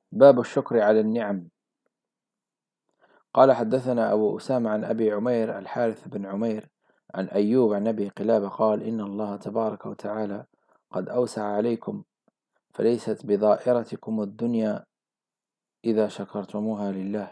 باب الشكر على النعم. قال حدثنا أبو أسامة عن أبي عمير الحارث بن عمير عن أيوب عن أبي قلابة قال إن الله تبارك وتعالى قد أوسع عليكم، فليست بضائرتكم الدنيا إذا شكرتموها لله.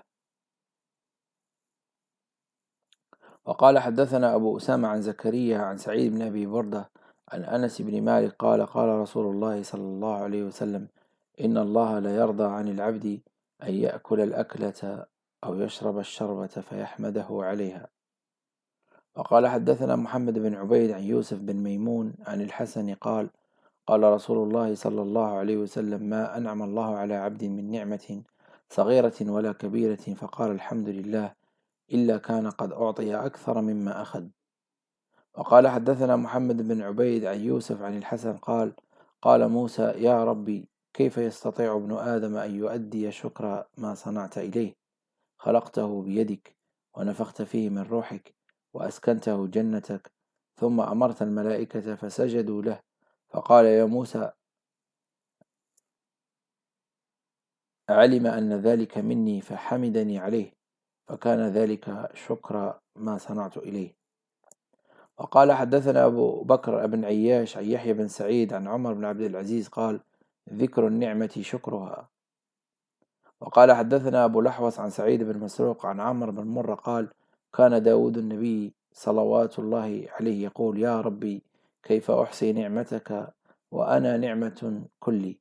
وقال حدثنا أبو أسامة عن زكريا عن سعيد بن أبي بردة عن أنس بن مالك قال قال رسول الله صلى الله عليه وسلم: إن الله لا يرضى عن العبد أن يأكل الأكلة أو يشرب الشربة فيحمده عليها. وقال حدثنا محمد بن عبيد عن يوسف بن ميمون عن الحسن قال قال رسول الله صلى الله عليه وسلم: ما أنعم الله على عبد من نعمة صغيرة ولا كبيرة فقال الحمد لله إلا كان قد أعطي أكثر مما أخذ. وقال حدثنا محمد بن عبيد عن يوسف عن الحسن قال قال موسى: يا ربي، كيف يستطيع ابن آدم أن يؤدي شكر ما صنعت إليه؟ خلقته بيدك، ونفخت فيه من روحك، وأسكنته جنتك، ثم أمرت الملائكة فسجدوا له، فقال: يا موسى، علم أن ذلك مني فحمدني عليه، فكان ذلك شكر ما صنعت إليه. وقال حدثنا أبو بكر بن عياش عن يحيى بن سعيد عن عمر بن عبد العزيز قال: ذكر النعمة شكرها. وقال حدثنا أبو الأحوص عن سعيد بن مسروق عن عمرو بن مرة قال: كان داود النبي صلوات الله عليه يقول: يا ربي، كيف أحصي نعمتك وأنا نعمة كلي.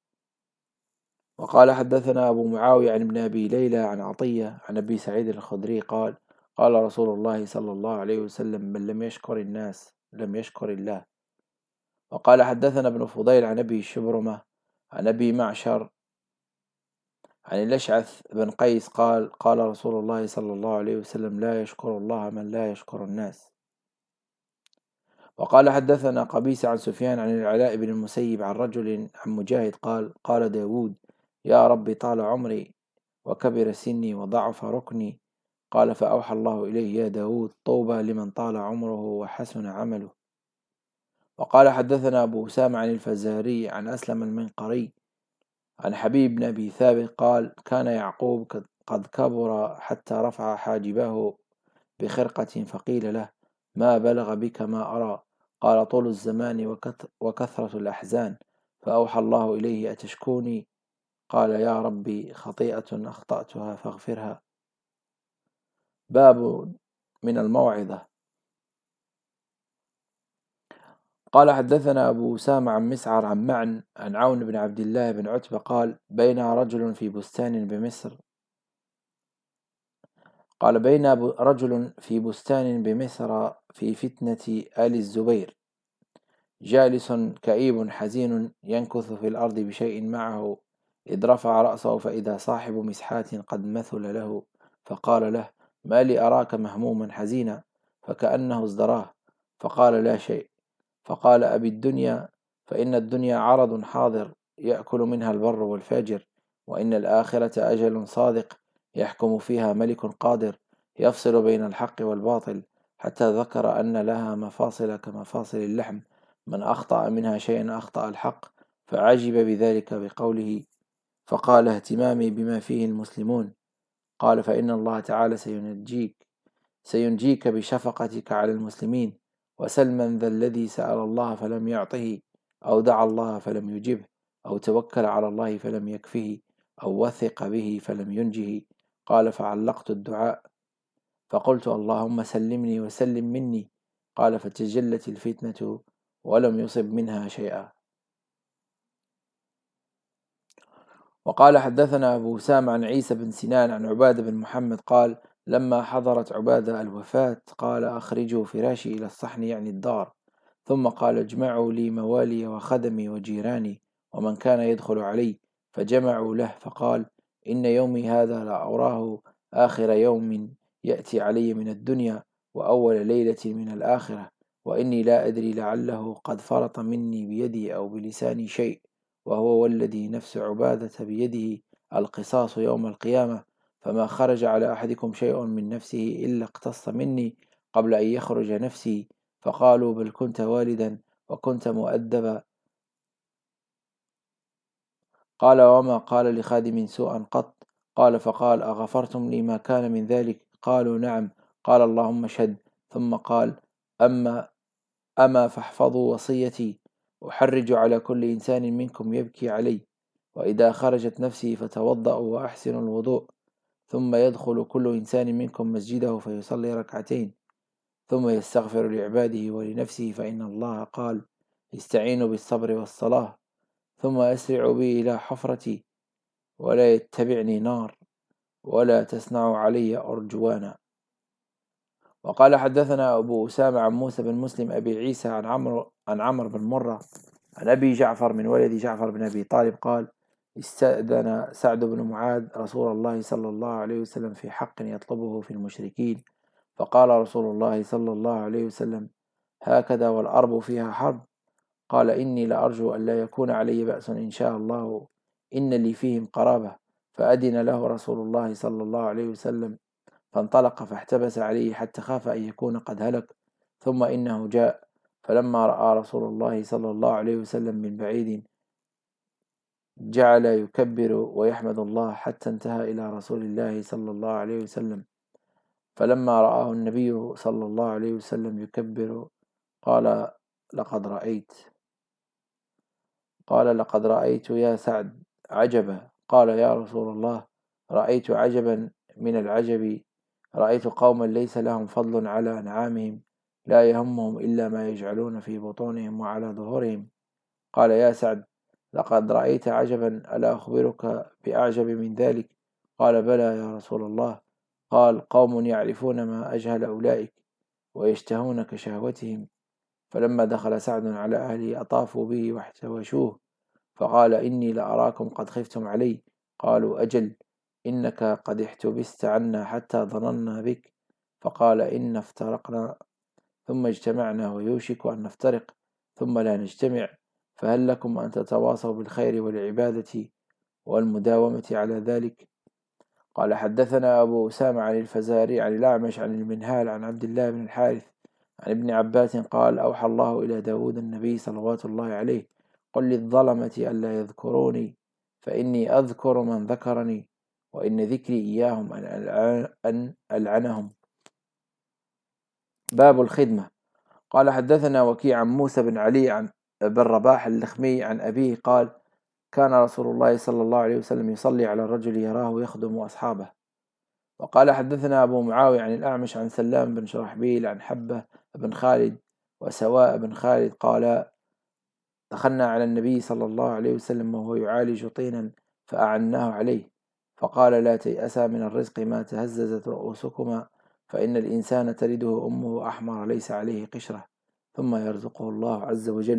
وقال حدثنا أبو معاوية عن ابن أبي ليلى عن عطية عن أبي سعيد الخدري قال قال رسول الله صلى الله عليه وسلم: من لم يشكر الناس لم يشكر الله. وقال حدثنا ابن فضيل عن أبي شبرمة عن أبي معشر عن الأشعث بن قيس قال قال رسول الله صلى الله عليه وسلم: لا يشكر الله من لا يشكر الناس. وقال حدثنا قبيس عن سفيان عن العلاء بن المسيب عن رجل عن مجاهد قال قال داود: يا رب، طال عمري وكبر سني وضعف ركني. قال فأوحى الله إليه: يا داود، طوبى لمن طال عمره وحسن عمله. وقال حدثنا أبو أسامة عن الفزاري عن أسلم المنقري عن حبيب بن أبي ثابت قال كان يعقوب قد كبر حتى رفع حاجبه بخرقة، فقيل له: ما بلغ بك ما أرى؟ قال: طول الزمان وكثرة الأحزان. فأوحى الله إليه: أتشكوني؟ قال: يا ربي، خطيئة أخطأتها فاغفرها. باب من الموعظة. قال حدثنا أبو أسامة عن مسعر عن معن عن عون بن عبد الله بن عتبة قال بين رجل في بستان بمصر في فتنة آل الزبير، جالس كئيب حزين ينكث في الأرض بشيء معه، إذ رفع رأسه فإذا صاحب مسحات قد مثل له، فقال له: ما لي أراك مهموما حزينا؟ فكأنه ازدراه، فقال: لا شيء. فقال: أبي الدنيا، فإن الدنيا عرض حاضر يأكل منها البر والفاجر، وإن الآخرة أجل صادق يحكم فيها ملك قادر يفصل بين الحق والباطل، حتى ذكر أن لها مفاصل كمفاصل اللحم، من أخطأ منها شيئا أخطأ الحق، فعجب بذلك بقوله، فقال: اهتمامي بما فيه المسلمون. قال: فإن الله تعالى سينجيك بشفقتك على المسلمين. وسل من ذا الذي سأل الله فلم يعطه، أو دعا الله فلم يجبه، أو توكل على الله فلم يكفه، أو وثق به فلم ينجه. قال: فعلقت الدعاء فقلت: اللهم سلمني وسلم مني. قال: فتجلت الفتنة ولم يصب منها شيئا. وقال حدثنا أبو أسامة عن عيسى بن سنان عن عبادة بن محمد قال لما حضرت عبادة الوفاة قال: أخرجوا فراشي إلى الصحن، يعني الدار. ثم قال: اجمعوا لي موالي وخدمي وجيراني ومن كان يدخل علي. فجمعوا له، فقال: إن يومي هذا لأراه آخر يوم يأتي علي من الدنيا، وأول ليلة من الآخرة، وإني لا أدري لعله قد فرط مني بيدي أو بلساني شيء، وهو والذي نفس عبادة بيده القصاص يوم القيامة، فما خرج على أحدكم شيء من نفسه إلا اقتص مني قبل أن يخرج نفسي. فقالوا: بل كنت والدا وكنت مؤدبا. قال: وما قال لخادم سوءا قط؟ قال: فقال: أغفرتم لي ما كان من ذلك؟ قالوا: نعم. قال: اللهم اشهد. ثم قال: أما فاحفظوا وصيتي، أحرج على كل إنسان منكم يبكي علي، وإذا خرجت نفسي فتوضأوا وأحسنوا الوضوء، ثم يدخل كل إنسان منكم مسجده فيصلي ركعتين، ثم يستغفر لعباده ولنفسه، فإن الله قال: استعينوا بالصبر والصلاة، ثم أسرعوا بي إلى حفرتي، ولا يتبعني نار، ولا تصنعوا علي أرجوانا. وقال: حدثنا أبو أسامة عن موسى بن مسلم أبي عيسى عن عمرو بن مرة عن أبي جعفر من ولد جعفر بن أبي طالب قال: استأذن سعد بن معاذ رسول الله صلى الله عليه وسلم في حق يطلبه في المشركين، فقال رسول الله صلى الله عليه وسلم: هكذا والأرض فيها حرب؟ قال: إني لأرجو أن لا يكون علي بأس إن شاء الله، إن لي فيهم قرابة. فأذن له رسول الله صلى الله عليه وسلم، فانطلق فاحتبس عليه حتى خاف أن يكون قد هلك، ثم إنه جاء، فلما رأى رسول الله صلى الله عليه وسلم من بعيد جعل يكبر ويحمد الله حتى انتهى إلى رسول الله صلى الله عليه وسلم، فلما رآه النبي صلى الله عليه وسلم يكبر قال: لقد رأيت يا سعد عجبا. قال: يا رسول الله، رأيت عجبا من العجب، رأيت قوما ليس لهم فضل على أنعامهم، لا يهمهم إلا ما يجعلون في بطونهم وعلى ظهورهم. قال: يا سعد، لقد رأيت عجبا، ألا أخبرك بأعجب من ذلك؟ قال: بلى يا رسول الله. قال: قوم يعرفون ما أجهل أولئك، ويشتهون كشهوتهم. فلما دخل سعد على أهله أطافوا به واحتوشوه، فقال: إني لأراكم قد خفتم علي. قالوا: أجل، إنك قد احتبست عنا حتى ظننا بك. فقال: إن افترقنا ثم اجتمعنا، ويوشك أن نفترق ثم لا نجتمع، فهل لكم أن تتواصوا بالخير والعبادة والمداومة على ذلك؟ قال: حدثنا أبو أسامة عن الفزاري عن الأعمش عن المنهال عن عبد الله بن الحارث عن ابن عباس قال: أوحى الله إلى داود النبي صلوات الله عليه: قل للظلمة ألا يذكروني، فإني أذكر من ذكرني، وإن ذكري إياهم أن ألعنهم. باب الخدمة. قال: حدثنا وكيع عن موسى بن علي عن بن رباح اللخمي عن أبيه قال: كان رسول الله صلى الله عليه وسلم يصلي على الرجل يراه يخدم أصحابه. وقال: حدثنا أبو معاوية عن الأعمش عن سلام بن شرحبيل عن حبة بن خالد وسواء بن خالد قال: دخلنا على النبي صلى الله عليه وسلم وهو يعالج طينا فأعناه عليه، فقال: لا تيأسا من الرزق ما تهززت رؤوسكما، فإن الإنسان تلده أمه أحمر ليس عليه قشرة، ثم يرزقه الله عز وجل.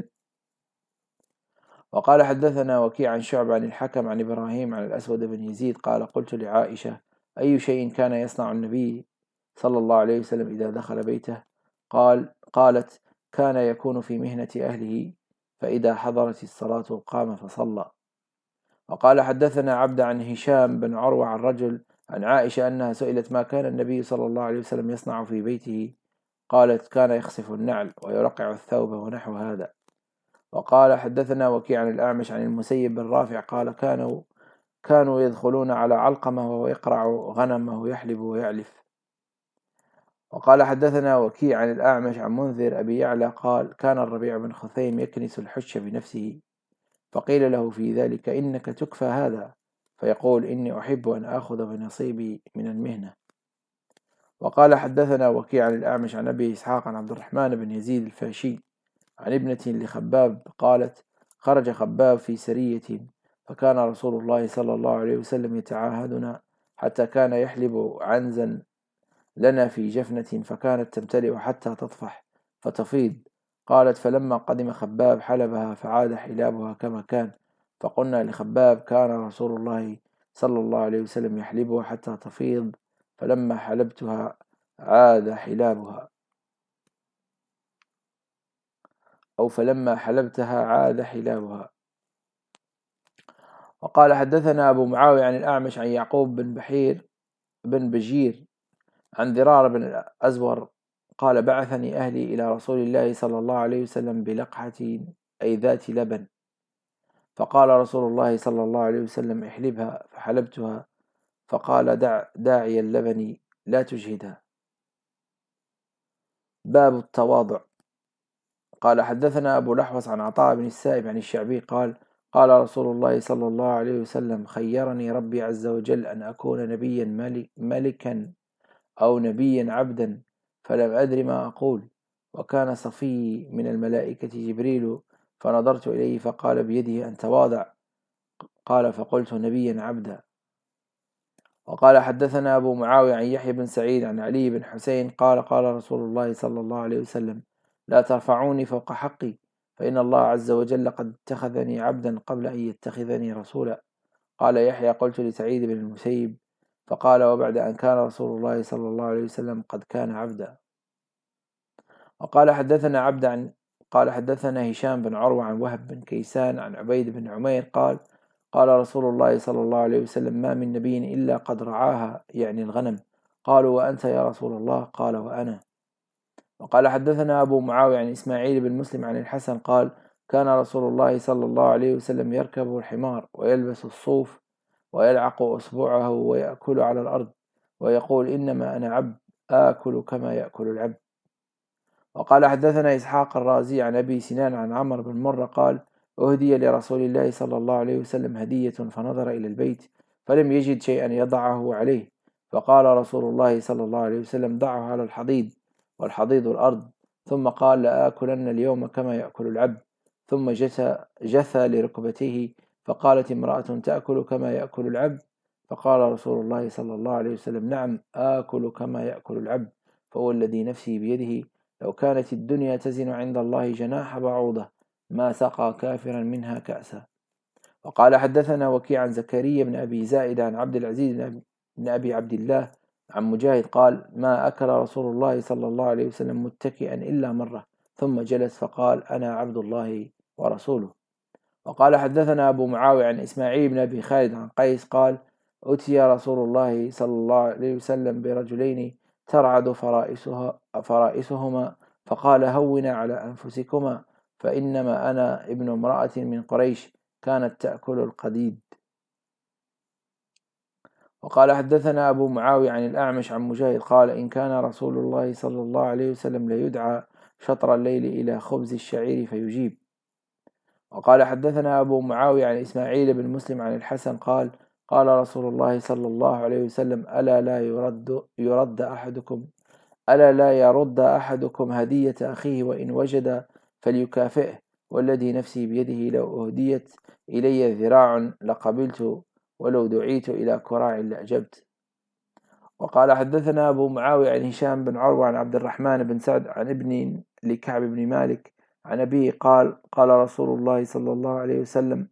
وقال: حدثنا وكيع عن شعب عن الحكم عن إبراهيم عن الأسود بن يزيد قال: قلت لعائشة: أي شيء كان يصنع النبي صلى الله عليه وسلم إذا دخل بيته؟ قالت: كان يكون في مهنة أهله، فإذا حضرت الصلاة قام فصلى. وقال: حدثنا عبد عن هشام بن عروة عن رجل عن عائشة أنها سئلت: ما كان النبي صلى الله عليه وسلم يصنع في بيته؟ قالت: كان يخسف النعل ويرقع الثوب ونحو هذا. وقال: حدثنا وكيع عن الأعمش عن المسيب بن رافع قال: كانوا يدخلون على علقمة وهو يقرع غنمه يحلب ويعلف. وقال: حدثنا وكيع عن الأعمش عن منذر أبي يعلى قال: كان الربيع بن خثيم يكنس الحش بنفسه، فقيل له في ذلك: إنك تكفى هذا، فيقول: إني أحب أن آخذ بنصيبي من المهنة. وقال: حدثنا وكيع عن الأعمش عن أبي إسحاق عن عبد الرحمن بن يزيد الفاشي عن ابنة لخباب قالت: خرج خباب في سرية، فكان رسول الله صلى الله عليه وسلم يتعاهدنا، حتى كان يحلب عنزا لنا في جفنة، فكانت تمتلئ حتى تطفح فتفيض. قالت: فلما قدم خباب حلبها فعاد حلابها كما كان، فقلنا لخباب: كان رسول الله صلى الله عليه وسلم يحلبها حتى تفيض، فلما حلبتها عاد حلابها، أو فلما حلبتها عاد حلابها. وقال: حدثنا أبو معاوية عن الأعمش عن يعقوب بن بجير عن ذرار بن الأزور قال: بعثني أهلي إلى رسول الله صلى الله عليه وسلم بلقحة أي ذات لبن، فقال رسول الله صلى الله عليه وسلم احلبها، فحلبتها، فقال داعي اللبن لا تجهدها. باب التواضع. قال حدثنا أبو الأحوص عن عطاء بن السائب عن الشعبي قال قال رسول الله صلى الله عليه وسلم خيرني ربي عز وجل أن أكون نبيا ملكا أو نبيا عبدا، فلم أدر ما أقول، وكان صفي من الملائكة جبريل، فنظرت إليه فقال بيده أن تواضع، قال فقلت نبيا عبدا. وقال حدثنا أبو معاوية عن يحيى بن سعيد عن علي بن حسين قال قال رسول الله صلى الله عليه وسلم لا ترفعوني فوق حقي، فإن الله عز وجل قد اتخذني عبدا قبل أن يتخذني رسولا. قال يحيى قلت لسعيد بن المسيب، فقال وبعد أن كان رسول الله صلى الله عليه وسلم قد كان عبدا. وقال حدثنا قال حدثنا هشام بن عروة عن وهب بن كيسان عن عبيد بن عمير قال قال رسول الله صلى الله عليه وسلم ما من نبي إلا قد رعاها، يعني الغنم. قالوا وأنت يا رسول الله؟ قال وأنا. وقال حدثنا أبو معاوية عن إسماعيل بن مسلم عن الحسن قال كان رسول الله صلى الله عليه وسلم يركب الحمار ويلبس الصوف ويلعق أصبعه ويأكل على الأرض ويقول إنما أنا عبد آكل كما يأكل العبد. وقال حدثنا إسحاق الرازي عن أبي سنان عن عمرو بن مرة قال أهدي لرسول الله صلى الله عليه وسلم هدية، فنظر إلى البيت فلم يجد شيئا يضعه عليه، فقال رسول الله صلى الله عليه وسلم ضعه على الحضيض، والحضيض الأرض، ثم قال لآكلن اليوم كما يأكل العبد، ثم جثى لركبته، فقالت امرأة تأكل كما يأكل العبد؟ فقال رسول الله صلى الله عليه وسلم نعم آكل كما يأكل العبد، فهو الذي نفسي بيده لو كانت الدنيا تزن عند الله جناح بعوضة ما سقى كافرا منها كأسا. وقال حدثنا وكيع عن زكريا بن أبي زائدة عن عبد العزيز بن أبي عبد الله عن مجاهد قال ما أكل رسول الله صلى الله عليه وسلم متكئا إلا مرة، ثم جلس فقال أنا عبد الله ورسوله. وقال حدثنا أبو معاوية عن إسماعيل بن أبي خالد عن قيس قال أتي رسول الله صلى الله عليه وسلم برجلين ترعد فرائسهما، فقال هونا على أنفسكما، فإنما أنا ابن امرأة من قريش كانت تأكل القديد. وقال حدثنا أبو معاوية عن الأعمش عن مجاهد قال إن كان رسول الله صلى الله عليه وسلم ليدعى شطر الليل إلى خبز الشعير فيجيب. وقال حدثنا أبو معاوية عن إسماعيل بن مسلم عن الحسن قال قال رسول الله صلى الله عليه وسلم ألا لا يرد أحدكم هدية أخيه وإن وجد فليكافئه، والذي نفسي بيده لو أهديت إلي ذراع لقبلت، ولو دعيت إلى كراع لأجبت. وقال حدثنا أبو معاوية عن هشام بن عروة عن عبد الرحمن بن سعد عن ابن لكعب بن مالك عن أبيه قال قال رسول الله صلى الله عليه وسلم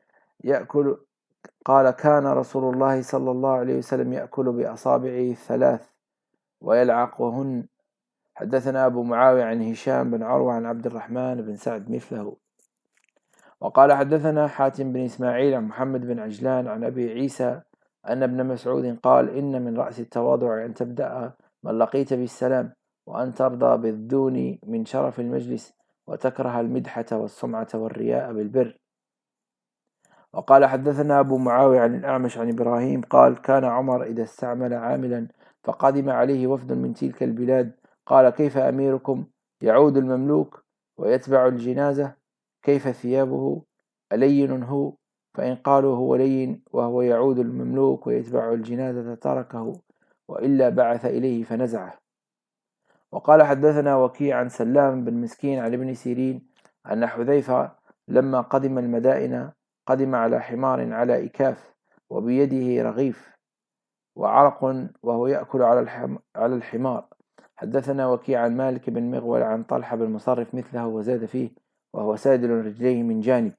كان رسول الله صلى الله عليه وسلم يأكل بأصابعه الثلاث ويلعقهن. حدثنا أبو معاوية عن هشام بن عروة عن عبد الرحمن بن سعد مثله. وقال حدثنا حاتم بن إسماعيل عن محمد بن عجلان عن أبي عيسى أن ابن مسعود قال إن من رأس التواضع أن تبدأ من لقيت بالسلام، وأن ترضى بالدون من شرف المجلس، وتكره المدحة والسمعة والرياء بالبر. وقال حدثنا أبو معاوية عن الأعمش عن إبراهيم قال كان عمر إذا استعمل عاملا فقدم عليه وفد من تلك البلاد قال كيف أميركم؟ يعود المملوك ويتبع الجنازة، كيف ثيابه؟ ألين هو؟ فإن قالوا هو لين وهو يعود المملوك ويتبع الجنازة تركه، وإلا بعث إليه فنزعه. وقال حدثنا وكيع عن سلام بن مسكين عن ابن سيرين أن حذيفة لما قدم المدائن قدم على حمار على إكاف وبيده رغيف وعرق وهو يأكل على الحمار. حدثنا وكيع عن مالك بن مغول عن طلحة بن مصرف مثله وزاد فيه وهو سادل رجليه من جانب.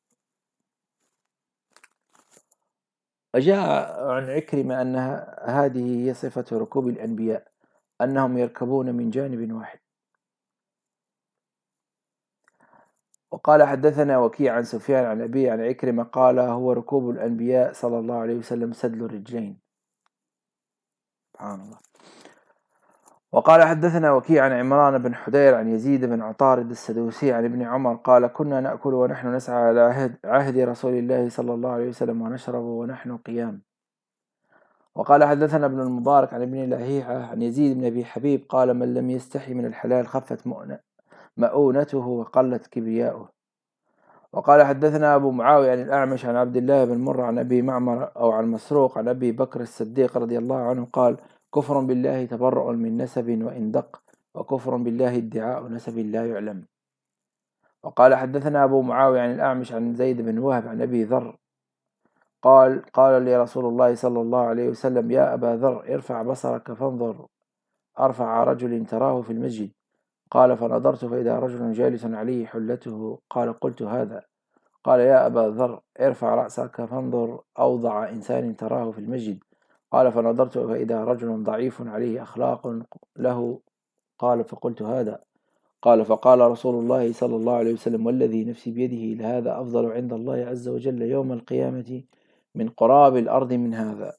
وجاء عن عكرمة أن هذه هي صفة ركوب الأنبياء، أنهم يركبون من جانب واحد. وقال حدثنا وكيع عن سفيان عن أبي عن عكرمة قال هو ركوب الأنبياء صلى الله عليه وسلم سدل الرجلين. سبحان الله. وقال حدثنا وكيع عن عمران بن حدير عن يزيد بن عطارد السدوسي عن ابن عمر قال كنا نأكل ونحن نسعى على عهد رسول الله صلى الله عليه وسلم ونشرب ونحن قيام. وقال حدثنا ابن المبارك عن ابن لهيعة عن يزيد بن أبي حبيب قال من لم يستحي من الحلال خفت مؤونته وقلت كبرياؤه. وقال حدثنا أبو معاوية عن الأعمش عن عبد الله بن مرة عن أبي معمر أو عن مسروق عن أبي بكر الصديق رضي الله عنه قال كفر بالله تبرؤ من نسب وإن دق وكفر بالله ادعاء نسب لا يعلم. وقال حدثنا أبو معاوية عن الأعمش عن زيد بن وهب عن أبي ذر قال لي رسول الله صلى الله عليه وسلم يا أبا ذر ارفع بصرك فانظر أرفع رجل تراه في المسجد قال فنظرت فإذا رجل جالس عليه حلته قال قلت هذا قال يا أبا ذر ارفع رأسك فانظر أوضع إنسان تراه في المسجد قال فنظرت فإذا رجل ضعيف عليه أخلاق له قال فقلت هذا قال فقال رسول الله صلى الله عليه وسلم والذي نفسي بيده لهذا أفضل عند الله عز وجل يوم القيامة من قراب الأرض من هذا.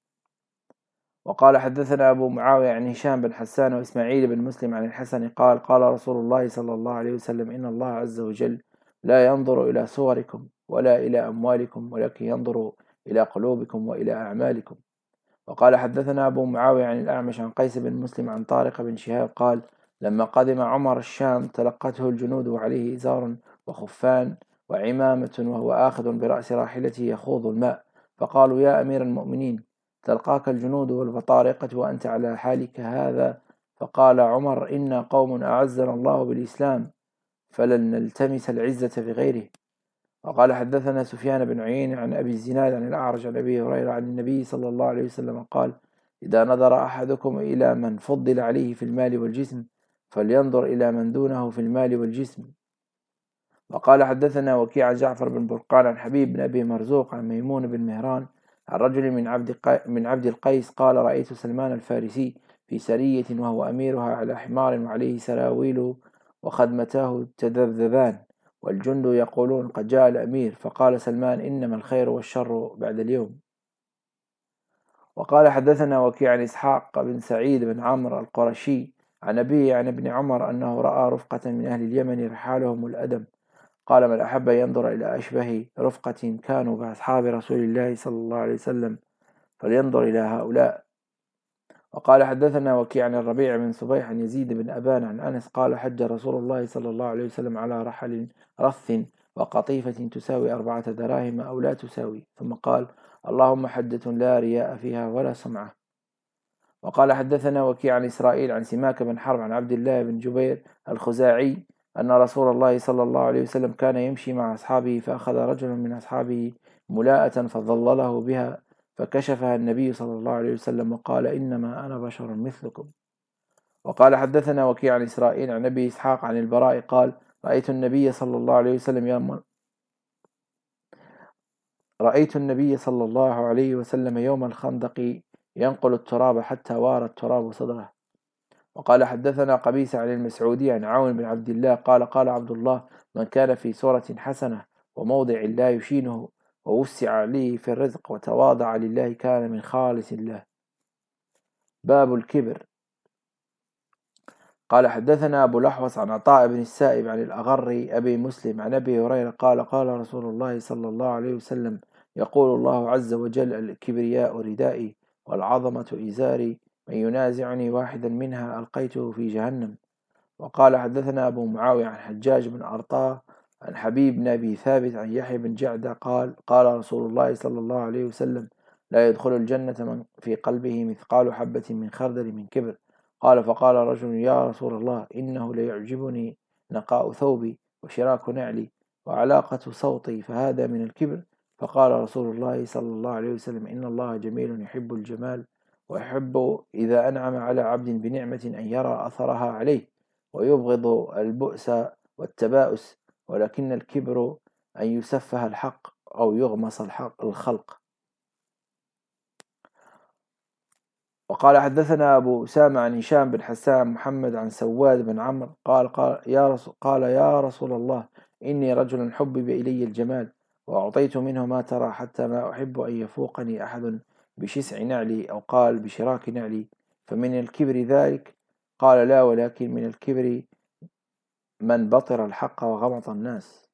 وقال حدثنا أبو معاوية عن هشام بن حسان وإسماعيل بن مسلم عن الحسن قال قال رسول الله صلى الله عليه وسلم إن الله عز وجل لا ينظر إلى صوركم ولا إلى أموالكم ولكن ينظر إلى قلوبكم وإلى أعمالكم. وقال حدثنا أبو معاوية عن الأعمش عن قيس بن مسلم عن طارق بن شهاب قال لما قدم عمر الشام تلقته الجنود وعليه إزار وخفان وعمامة وهو آخذ برأس راحلته يخوض الماء فقالوا يا أمير المؤمنين تلقاك الجنود والبطارقة وأنت على حالك هذا فقال عمر إنا قوم أعزنا الله بالإسلام فلن نلتمس العزة بغيره. وقال حدثنا سفيان بن عيينة عن أبي الزناد عن الأعرج عن أبي هريرة عن النبي صلى الله عليه وسلم قال إذا نظر أحدكم إلى من فضل عليه في المال والجسم فلينظر إلى من دونه في المال والجسم. وقال حدثنا وكيع جعفر بن برقان عن حبيب بن أبي مرزوق عن ميمون بن مهران عن رجل من عبد القيس قال رأيت سلمان الفارسي في سرية وهو أميرها على حمار وعليه سراويل وخدمتاه تذبذبان والجند يقولون قد جاء الأمير فقال سلمان إنما الخير والشر بعد اليوم. وقال حدثنا وكيع عن إسحاق بن سعيد بن عمرو القرشي عن أبيه عن ابن عمر أنه رأى رفقة من أهل اليمن رحالهم الأدم قال من أحب ينظر إلى أشبه رفقة كانوا بأصحاب رسول الله صلى الله عليه وسلم فلينظر إلى هؤلاء. وقال حدثنا وكيع عن الربيع بن صبيح عن يزيد بن أبان عن أنس قال حج رسول الله صلى الله عليه وسلم على رحل رث وقطيفة تساوي 4 دراهم أو لا تساوي ثم قال اللهم حجة لا رياء فيها ولا سمعة. وقال حدثنا وكيع عن إسرائيل عن سماك بن حرب عن عبد الله بن جبير الخزاعي أن رسول الله صلى الله عليه وسلم كان يمشي مع أصحابه فأخذ رجل من أصحابه ملاءة فظلله بها فكشفها النبي صلى الله عليه وسلم وقال إنما أنا بشر مثلكم. وقال حدثنا وكيع عن إسرائيل عن أبي إسحاق عن البراء قال رأيت النبي صلى الله عليه وسلم يوم الخندق ينقل التراب حتى وار التراب صدره. وقال حدثنا قبيس عن المسعودي عن عون بن عبد الله قال قال عبد الله من كان في صورة حسنة وموضع لا يشينه ووسع عليه في الرزق وتواضع لله كان من خالص الله. باب الكبر. قال حدثنا أبو الأحوص عن عطاء بن السائب عن الأغر أبي مسلم عن أبي هريرة قال قال رسول الله صلى الله عليه وسلم يقول الله عز وجل الكبرياء ردائي والعظمة إزاري من ينازعني واحدا منها ألقيته في جهنم. وقال حدثنا أبو معاوية عن حجاج بن أرطاه عن حبيب بن أبي ثابت عن يحيى بن جعدة قال قال رسول الله صلى الله عليه وسلم لا يدخل الجنة من في قلبه مثقال حبة من خردل من كبر. قال فقال رجل يا رسول الله إنه ليعجبني نقاء ثوبي وشراك نعلي وعلاقة صوتي فهذا من الكبر. فقال رسول الله صلى الله عليه وسلم إن الله جميل يحب الجمال ويحب إذا أنعم على عبد بنعمة أن يرى أثرها عليه ويبغض البؤس والتباؤس ولكن الكبر أن يسفه الحق أو يغمص الخلق. وقال حدثنا أبو أسامة عن هشام بن حسان محمد عن سواد بن عمرو قال يا رسول الله إني رجل حبب إلي الجمال وأعطيت منه ما ترى حتى ما أحب أن يفوقني أحد بشسع نعلي أو قال بشراك نعلي فمن الكبر ذلك قال لا، ولكن من الكبر من بطر الحق وغمط الناس.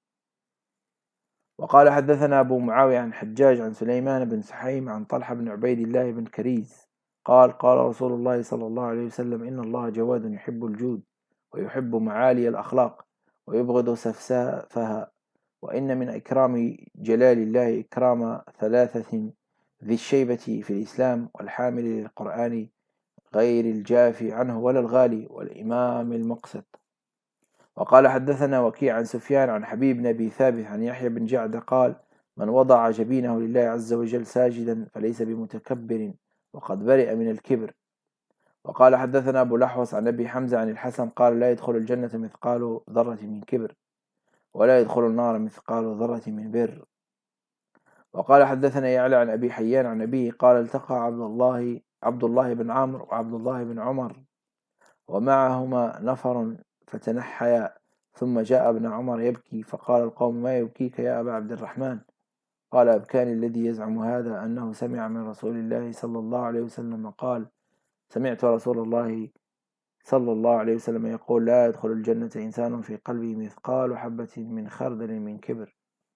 وقال حدثنا أبو معاوية عن حجاج عن سليمان بن سحيم عن طلحة بن عبيد الله بن كريز قال قال رسول الله صلى الله عليه وسلم إن الله جواد يحب الجود ويحب معالي الأخلاق ويبغض سفسافها، وإن من إكرام جلال الله إكرام ثلاثة: ذي الشيبة في الإسلام، والحامل للقرآن غير الجافي عنه ولا الغالي، والإمام المقسط. وقال حدثنا وكيع عن سفيان عن حبيب بن أبي ثابت عن يحيى بن جعد قال من وضع جبينه لله عز وجل ساجدا فليس بمتكبر وقد برئ من الكبر. وقال حدثنا أبو الأحوص عن أبي حمزة عن الحسن قال لا يدخل الجنة مثقال ذرة من كبر، ولا يدخل النار مثقال ذرة من بر. وقال حدثنا يعلى عن أبي حيان عن أبيه قال التقى عبد الله بن عمرو وعبد الله بن عمر ومعهما نفر فتنحيا، ثم جاء ابن عمر يبكي فقال القوم ما يبكيك يا أبا عبد الرحمن؟ قال أبكاني الذي يزعم هذا أنه سمع من رسول الله صلى الله عليه وسلم قال سمعت رسول الله صلى الله عليه وسلم يقول لا يدخل الجنة إنسان في قلبه مثقال حبة من خردل من كبر.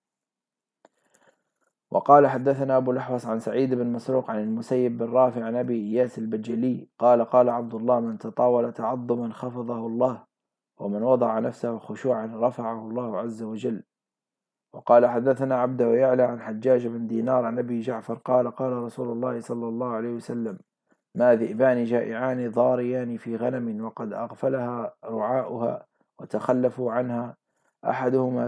وقال حدثنا أبو الأحوص عن سعيد بن مسروق عن المسيب بن رافع عن أبي إياس البجلي قال قال عبد الله من تطاول تعظما خفضه الله، ومن وضع نفسه خشوعا رفعه الله عز وجل. وقال حدثنا عبد ويعلى عن حجاج بن دينار عن أبي جعفر قال قال رسول الله صلى الله عليه وسلم ما ذئبان جائعان ضاريان في غنم وقد أغفلها رعاؤها وتخلفوا عنها، أحدهما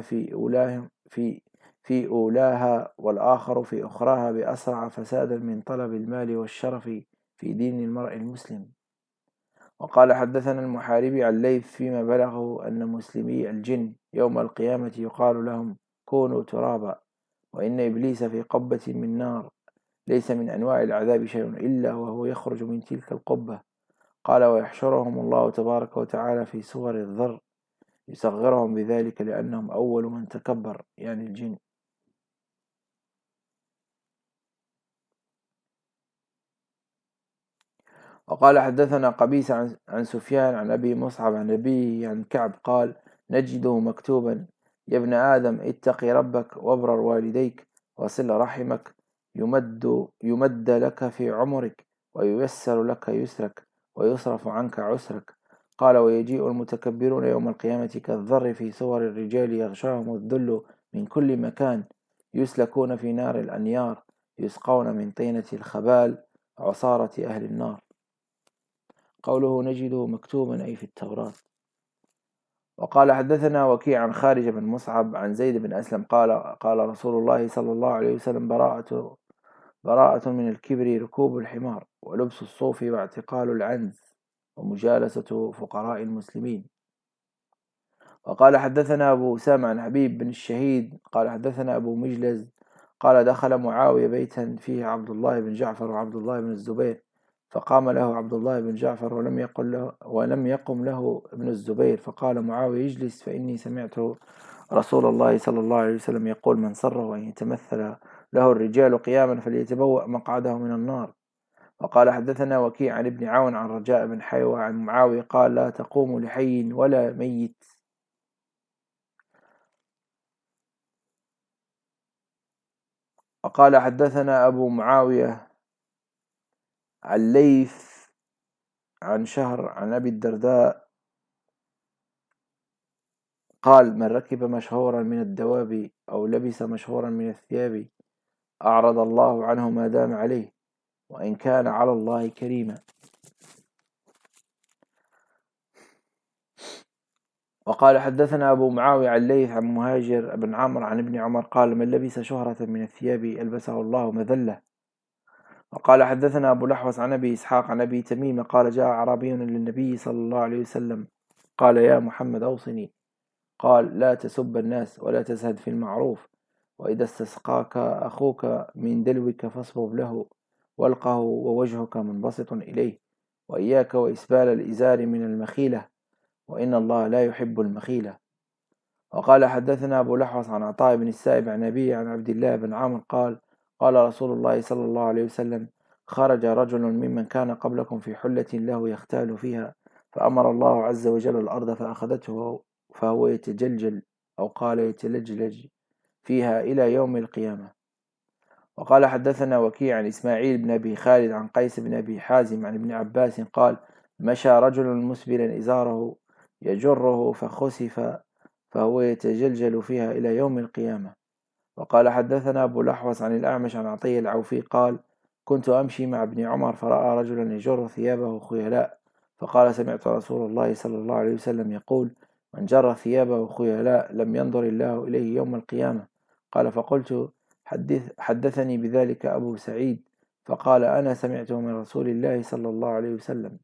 في أولاها والآخر في أخراها بأسرع فسادا من طلب المال والشرف في دين المرء المسلم. وقال حدثنا المحاربي عن ليث فيما بلغه أن مسلمي الجن يوم القيامة يقال لهم كونوا ترابا، وإن إبليس في قبة من نار ليس من أنواع العذاب شيء إلا وهو يخرج من تلك القبة. قال ويحشرهم الله تبارك وتعالى في صور الذر يصغرهم بذلك لأنهم أول من تكبر، يعني الجن. وقال حدثنا قبيس عن سفيان عن أبي مصعب عن أبيه عن كعب قال نجده مكتوبا يا ابن آدم اتق ربك وابرر والديك وصل رحمك يمد لك في عمرك وييسر لك يسرك ويصرف عنك عسرك. قال ويجيء المتكبرون يوم القيامة كالذر في صور الرجال يغشاهم الذل من كل مكان، يسلكون في نار الأنيار يسقون من طينة الخبال عصارة أهل النار. قوله نجده مكتوبا أي في التوراة. وقال حدثنا وكيع عن خارج بن مصعب عن زيد بن أسلم قال قال رسول الله صلى الله عليه وسلم براءة من الكبر ركوب الحمار ولبس الصوف واعتقال العنز ومجالسة فقراء المسلمين. وقال حدثنا أبو أسامة عن حبيب بن الشهيد قال حدثنا أبو مجلز قال دخل معاوية بيتا فيه عبد الله بن جعفر وعبد الله بن الزبير، فقام له عبد الله بن جعفر ولم يقم له ابن الزبير، فقال معاوية اجلس فإني سمعت رسول الله صلى الله عليه وسلم يقول من سره أن يتمثل له الرجال قياما فليتبوأ مقعده من النار. وقال حدثنا وكيع عن ابن عون عن رجاء بن حيوة عن معاوية قال لا تقوم لحي ولا ميت. وقال حدثنا أبو معاوية عن ليث عن شهر عن أبي الدرداء قال من ركب مشهورا من الدواب أو لبس مشهورا من الثياب أعرض الله عنه ما دام عليه وإن كان على الله كريما. وقال حدثنا أبو معاوية عن ليث عن مهاجر بن عمرو عن ابن عمر قال من لبس شهرة من الثياب ألبسه الله مذلة. وقال حدثنا أبو الأحوص عن أبي إسحاق عن أبي تميم قال جاء أعرابي للنبي صلى الله عليه وسلم قال يا محمد أوصني، قال لا تسب الناس ولا تزهد في المعروف، وإذا استسقاك أخوك من دلوك فاصبب له والقه ووجهك منبسط إليه، وإياك وإسبال الإزار من المخيلة وإن الله لا يحب المخيلة. وقال حدثنا أبو الأحوص عن عطاء بن السائب عن أبيه عن عبد الله بن عمرو قال قال رسول الله صلى الله عليه وسلم خرج رجل ممن كان قبلكم في حلة له يختال فيها فأمر الله عز وجل الأرض فأخذته فهو يتجلجل أو قال يتلجلج فيها إلى يوم القيامة. وقال حدثنا وكيع عن إسماعيل بن أبي خالد عن قيس بن أبي حازم عن ابن عباس قال: مشى رجل مسبلا إزاره يجره فخسف فهو يتجلجل فيها إلى يوم القيامة. وقال حدثنا أبو الأحوص عن الأعمش عن عطية العوفي قال: كنت أمشي مع ابن عمر فرأى رجلا يجر ثيابه خيلاء فقال: سمعت رسول الله صلى الله عليه وسلم يقول: من جر ثيابه خيلاء لم ينظر الله إليه يوم القيامة. قال: فقلت: حدثني بذلك أبو سعيد، فقال: أنا سمعته من رسول الله صلى الله عليه وسلم.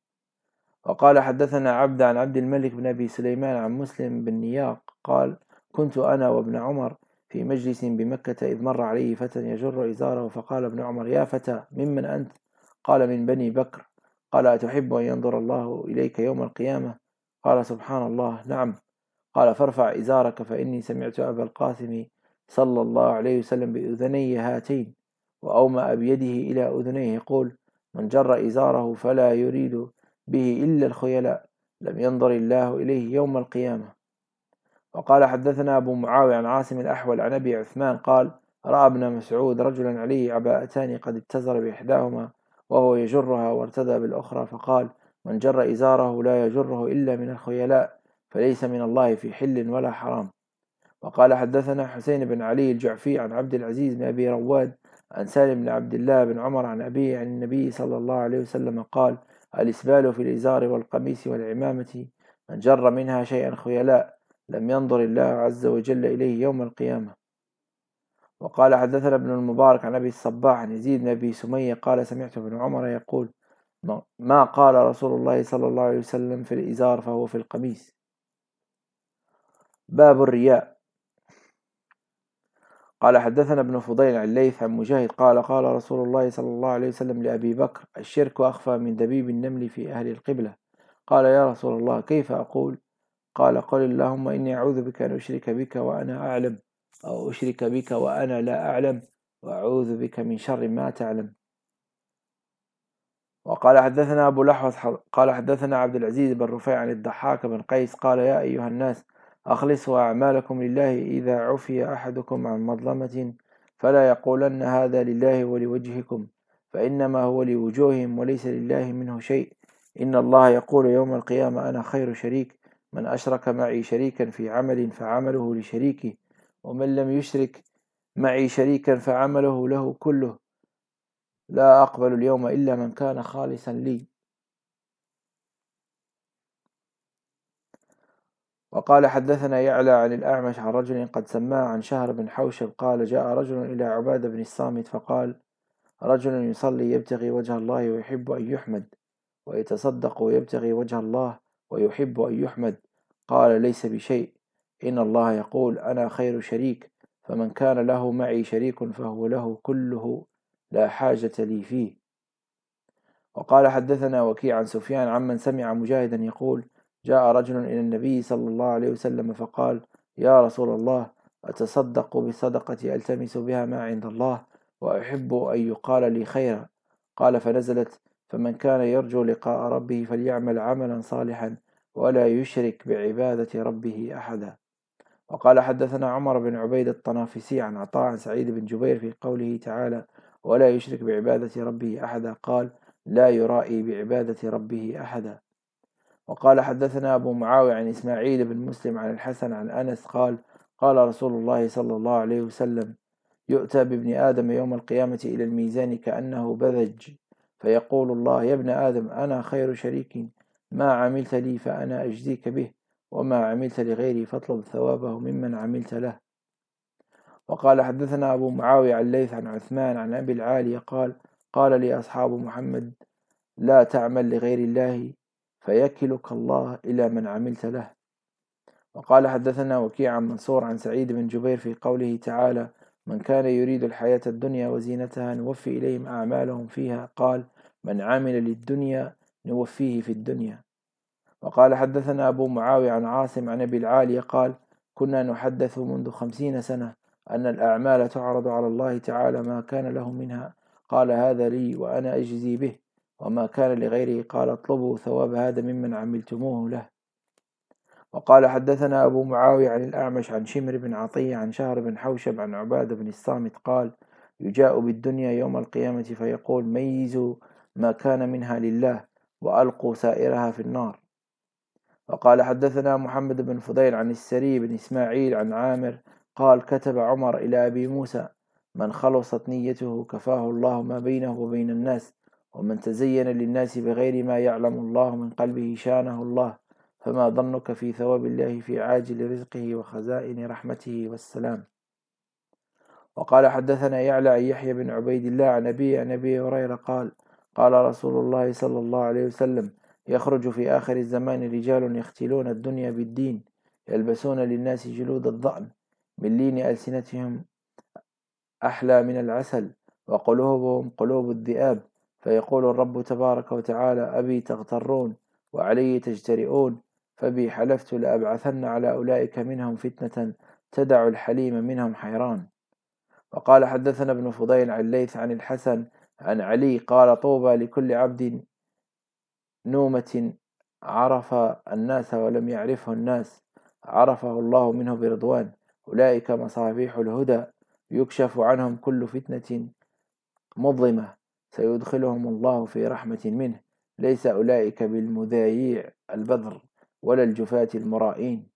وقال حدثنا عبد عن عبد الملك بن أبي سليمان عن مسلم بن نياق قال: كنت أنا وابن عمر في مجلس بمكة إذ مر عليه فتى يجر إزاره فقال ابن عمر: يا فتى ممن أنت؟ قال: من بني بكر. قال: أتحب أن ينظر الله إليك يوم القيامة؟ قال: سبحان الله، نعم. قال: فارفع إزارك فإني سمعت أبا القاسم صلى الله عليه وسلم بأذني هاتين، وأومأ بيده إلى أذنيه يقول: من جر إزاره فلا يريد به إلا الخيلاء لم ينظر الله إليه يوم القيامة. وقال حدثنا أبو معاوية عن عاصم الأحول عن أبي عثمان قال: رأى ابن مسعود رجلا عليه عباءتان قد اتزر بإحداهما وهو يجرها وارتدى بالأخرى فقال: من جر إزاره لا يجره إلا من الخيلاء فليس من الله في حل ولا حرام. وقال حدثنا حسين بن علي الجعفي عن عبد العزيز بن أبي رواد عن سالم بن عبد الله بن عمر عن أبيه عن النبي صلى الله عليه وسلم قال: الإسبال في الإزار والقميص والعمامة من جر منها شيئا خيلاء لم ينظر الله عز وجل إليه يوم القيامة. وقال حدثنا ابن المبارك عن أبي الصباح عن يزيد بن أبي سمية قال: سمعت ابن عمر يقول: ما قال رسول الله صلى الله عليه وسلم في الإزار فهو في القميص. باب الرياء. قال حدثنا ابن فضيل عن الليث عن مجاهد قال: قال رسول الله صلى الله عليه وسلم لأبي بكر: الشرك أخفى من دبيب النمل في أهل القبلة. قال: يا رسول الله كيف أقول؟ قال: قل اللهم إني أعوذ بك أن أشرك بك وأنا أعلم، أو أشرك بك وأنا لا أعلم، وأعوذ بك من شر ما تعلم. وقال حدثنا أبو الأحوص قال حدثنا عبد العزيز بن رفيع عن الضحاك بن قيس قال: يا أيها الناس أخلصوا أعمالكم لله إذا عفي أحدكم عن مظلمة فلا يقولن هذا لله ولوجهكم، فإنما هو لوجوههم وليس لله منه شيء. إن الله يقول يوم القيامة: أنا خير شريك، من أشرك معي شريكا في عمل فعمله لشريكه، ومن لم يشرك معي شريكا فعمله له كله، لا أقبل اليوم إلا من كان خالصا لي. وقال حدثنا يعلى عن الأعمش عن رجل قد سماه عن شهر بن حوشب قال: جاء رجل إلى عبادة بن الصامت فقال: رجل يصلي يبتغي وجه الله ويحب أن يحمد، ويتصدق ويبتغي وجه الله ويحب أن يحمد. قال: ليس بشيء، إن الله يقول: أنا خير شريك، فمن كان له معي شريك فهو له كله، لا حاجة لي فيه. وقال حدثنا وكيع عن سفيان عمن سمع مجاهدا يقول: جاء رجل إلى النبي صلى الله عليه وسلم فقال: يا رسول الله، أتصدق بصدقة ألتمس بها ما عند الله، وأحب أن يقال لي خيرا. قال: فنزلت: فمن كان يرجو لقاء ربه فليعمل عملا صالحا ولا يشرك بعبادة ربه أحدا. وقال حدثنا عمر بن عبيد الطنافسي عن عطاء عن سعيد بن جبير في قوله تعالى: ولا يشرك بعبادة ربه أحدا قال: لا يرائي بعبادة ربه أحدا. وقال حدثنا أبو معاوية عن إسماعيل بن مسلم عن الحسن عن أنس قال: قال رسول الله صلى الله عليه وسلم: يؤتى بابن آدم يوم القيامة إلى الميزان كأنه بذج، فيقول الله: يا ابن آدم، أنا خير شريك، ما عملت لي فأنا أجزيك به، وما عملت لغيري فاطلب ثوابه ممن عملت له. وقال حدثنا أبو معاوية عن الليث عن عثمان عن أبي العالية قال: قال لي أصحاب محمد: لا تعمل لغير الله فيكلك الله إلى من عملت له. وقال حدثنا وكيع عن منصور عن سعيد بن جبير في قوله تعالى: من كان يريد الحياة الدنيا وزينتها نوفي إليهم أعمالهم فيها قال: من عمل للدنيا نوفيه في الدنيا. وقال حدثنا أبو معاوية عن عاصم عن أبي العالية قال: كنا نحدث منذ 50 سنة أن الأعمال تعرض على الله تعالى ما كان له منها، قال: هذا لي وأنا أجزي به، وما كان لغيره قال اطلبوا ثواب هذا ممن عملتموه له. وقال حدثنا أبو معاوية عن الأعمش عن شمر بن عطية عن شهر بن حوشب عن عبادة بن الصامت قال يجاء بالدنيا يوم القيامة فيقول ميزوا ما كان منها لله وألقوا سائرها في النار. وقال حدثنا محمد بن فضيل عن السري بن إسماعيل عن عامر قال كتب عمر إلى أبي موسى من خلصت نيته كفاه الله ما بينه وبين الناس، ومن تزين للناس بغير ما يعلم الله من قلبه شانه الله، فما ظنك في ثواب الله في عاجل رزقه وخزائن رحمته والسلام. وقال حدثنا يعلى عن يحيى بن عبيد الله عن أبي هريرة قال قال رسول الله صلى الله عليه وسلم يخرج في آخر الزمان رجال يختلون الدنيا بالدين يلبسون للناس جلود الضأن من لين ألسنتهم أحلى من العسل وقلوبهم قلوب الذئاب، فيقول الرب تبارك وتعالى أبي تغترون وعلي تجترئون، فبي حلفت لأبعثن على أولئك منهم فتنة تدع الحليم منهم حيران. وقال حدثنا ابن فضيل عن الليث عن الحسن عن علي قال طوبى لكل عبد نومة عرف الناس ولم يعرفه الناس عرفه الله منه برضوان، أولئك مصابيح الهدى يكشف عنهم كل فتنة مظلمة سيدخلهم الله في رحمة منه، ليس أولئك بالمذايع البذر ولا الجفاة المرائين.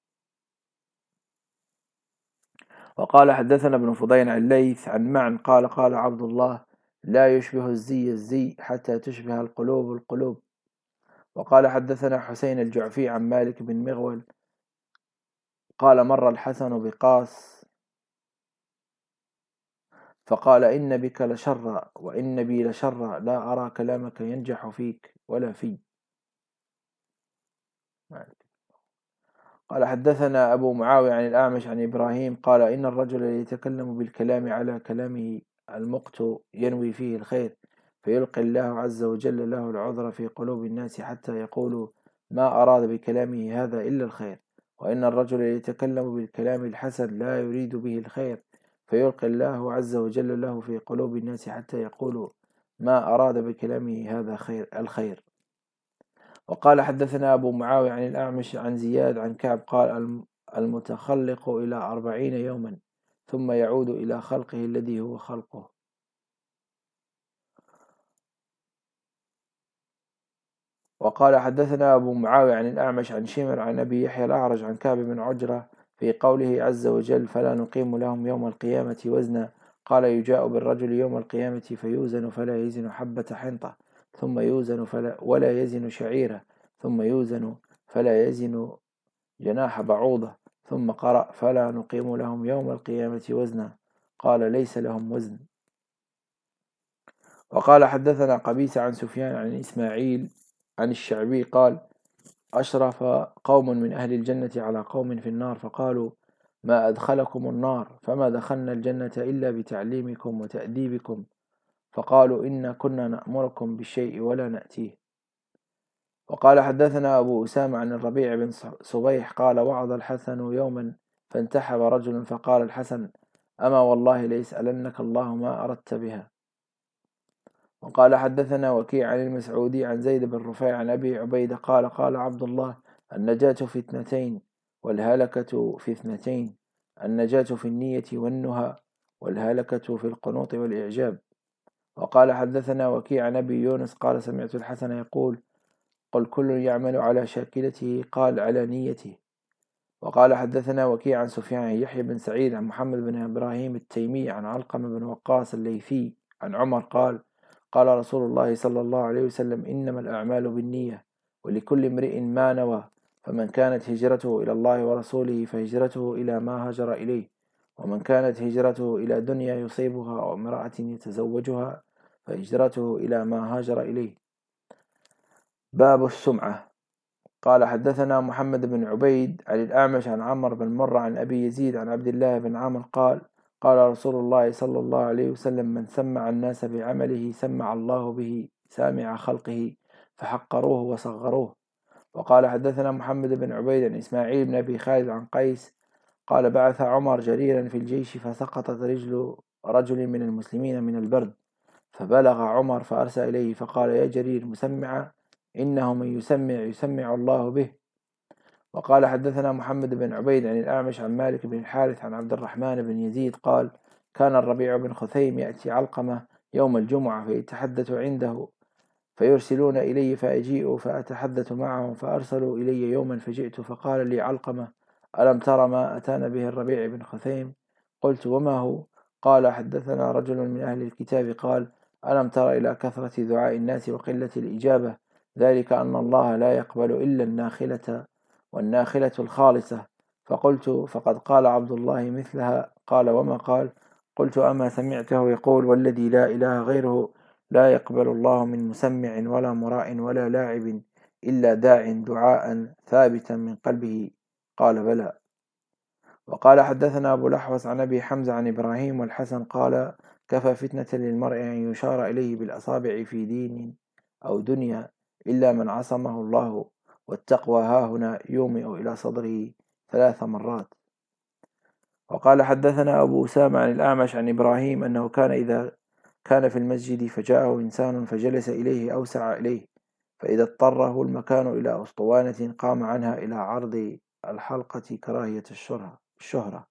وقال حدثنا ابن فضيل عن الليث عن معن قال قال عبد الله لا يشبه الزي حتى تشبه القلوب القلوب. وقال حدثنا حسين الجعفي عن مالك بن مغول قال مر الحسن بقاس فقال إن بك لشر وإن بي لشر لا أرى كلامك ينجح فيك ولا في. قال حدثنا أبو معاوية عن الأعمش عن إبراهيم قال إن الرجل يتكلم بالكلام على كلامه المقت ينوي فيه الخير فيلقي الله عز وجل له العذر في قلوب الناس حتى يقولوا ما أراد بكلامه هذا إلا الخير، وإن الرجل يتكلم بالكلام الحسن لا يريد به الخير فيلقي الله عز وجل له في قلوب الناس حتى يقولوا ما أراد بكلامه هذا الخير. وقال حدثنا أبو معاوية عن الأعمش عن زياد عن كعب قال المتخلق إلى 40 يوما ثم يعود إلى خلقه الذي هو خلقه. وقال حدثنا أبو معاوية عن الأعمش عن شمر عن أبي يحيى الأعرج عن كعب بن عجرة في قوله عز وجل فلا نقيم لهم يوم القيامة وزنا قال يجاء بالرجل يوم القيامة فيوزن فلا يزن حبة حنطة ثم يوزن ولا يزن شعيرة ثم يوزن فلا يزن جناح بعوضة ثم قرأ فلا نقيم لهم يوم القيامة وزنا قال ليس لهم وزن. وقال حدثنا قبيس عن سفيان عن إسماعيل عن الشعبي قال أشرف قوم من أهل الجنة على قوم في النار فقالوا ما أدخلكم النار فما دخلنا الجنة إلا بتعليمكم وتأديبكم، فقالوا إنا كنا نأمركم بالشيء ولا نأتيه. وقال حدثنا أبو أسامة عن الربيع بن صبيح قال وعظ الحسن يوما فانتحب رجل فقال الحسن أما والله ليسألنك الله ما أردت بها. وقال حدثنا وكيع عن المسعودي عن زيد بن رفيع عن أبي عبيدة قال قال عبد الله النجاة في اثنتين والهلكة في اثنتين، النجاة في النية والنهى والهلكة في القنوط والإعجاب. وقال حدثنا وكيع عن أبي يونس قال سمعت الحسن يقول قل كل يعمل على شاكلته قال على نيته. وقال حدثنا وكيع عن سفيان يحيى بن سعيد عن محمد بن إبراهيم التيمي عن علقمة بن وقاص الليثي عن عمر قال قال رسول الله صلى الله عليه وسلم إنما الأعمال بالنية ولكل امرئ ما نوى، فمن كانت هجرته إلى الله ورسوله فهجرته إلى ما هاجر إليه، ومن كانت هجرته إلى دنيا يصيبها أو امرأة يتزوجها فهجرته إلى ما هاجر إليه. باب السمعة. قال حدثنا محمد بن عبيد عن الأعمش عن عمرو بن مرة عن أبي يزيد عن عبد الله بن عمرو قال قال رسول الله صلى الله عليه وسلم من سمع الناس بعمله سمع الله به سامع خلقه فحقروه وصغروه. وقال حدثنا محمد بن عبيد عن إسماعيل بن أبي خالد عن قيس قال بعث عمر جريرا في الجيش فسقطت رجل رجل من المسلمين من البرد فبلغ عمر فأرسل إليه فقال: يا جرير مسمع، إنه من يسمع الله به. وقال حدثنا محمد بن عبيد عن الأعمش عن مالك بن الحارث عن عبد الرحمن بن يزيد قال: كان الربيع بن خثيم يأتي علقمة يوم الجمعة فيتحدث عنده، فيرسلون إلي فأجيء فأتحدث معهم، فأرسلوا إلي يوما فجئت فقال لي علقمة: ألم تر ما أتانا به الربيع بن خثيم؟ قلت: وما هو؟ قال: حدثنا رجل من أهل الكتاب قال: ألم تر إلى كثرة دعاء الناس وقلة الإجابة، ذلك أن الله لا يقبل إلا الناخلة والناخلة الخالصة. فقلت: فقد قال عبد الله مثلها. قال: وما قال؟ قلت: أما سمعته يقول: والذي لا إله غيره لا يقبل الله من مسمع ولا مراء ولا لاعب إلا داع دعاء ثابتا من قلبه. قال: بلى. وقال حدثنا أبو الأحوص عن أبي حمزة عن إبراهيم والحسن قال: كفى فتنة للمرء أن يشار إليه بالأصابع في دين أو دنيا إلا من عصمه الله، والتقوى هاهنا يومئ إلى صدره 3 مرات. وقال حدثنا أبو أسامة عن الأعمش عن إبراهيم أنه إذا كان في المسجد فجاءه إنسان فجلس إليه أوسع إليه، فإذا اضطره المكان إلى أسطوانة قام عنها إلى عرض الحلقة كراهية الشهرة.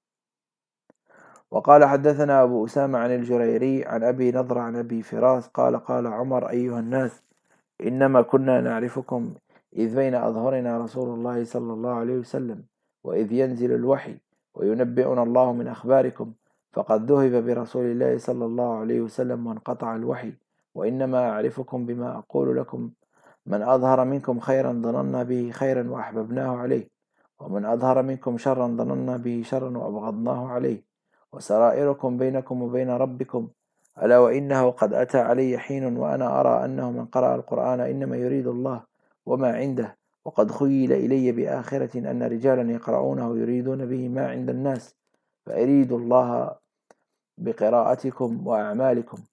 وقال حدثنا أبو أسامة عن الجريري عن أبي نضر عن أبي فراس قال: قال عمر: أيها الناس، إنما كنا نعرفكم إذ بين أظهرنا رسول الله صلى الله عليه وسلم، وإذ ينزل الوحي وينبئنا الله من أخباركم، فقد ذهب برسول الله صلى الله عليه وسلم وانقطع الوحي، وإنما أعرفكم بما أقول لكم: من أظهر منكم خيرا ظننا به خيرا وأحببناه عليه، ومن أظهر منكم شرا ظننا به شرا وأبغضناه عليه، وسرائركم بينكم وبين ربكم، ألا وإنه قد أتى علي حين وأنا أرى أنه من قرأ القرآن إنما يريد الله وما عنده، وقد خيل إلي بآخرة أن رجالا يقرؤونه يريدون به ما عند الناس، فأريد الله بقراءتكم وأعمالكم.